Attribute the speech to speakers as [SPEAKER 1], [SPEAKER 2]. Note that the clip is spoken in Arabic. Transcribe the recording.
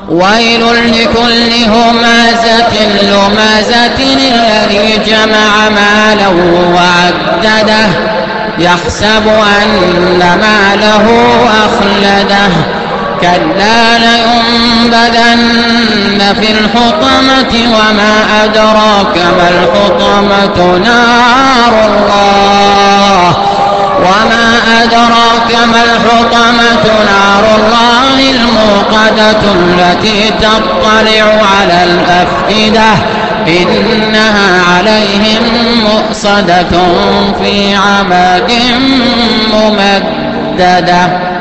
[SPEAKER 1] ويل لكل همازة لمازة الذي جمع مالا وعدده يحسب أن ماله أخلده كلا لينبذن في الحطمة وما أدراك ما الحطمة نار الله الموقدة التي تطلع على الأفئدة إنها عليهم مؤصدة في عمد ممددة.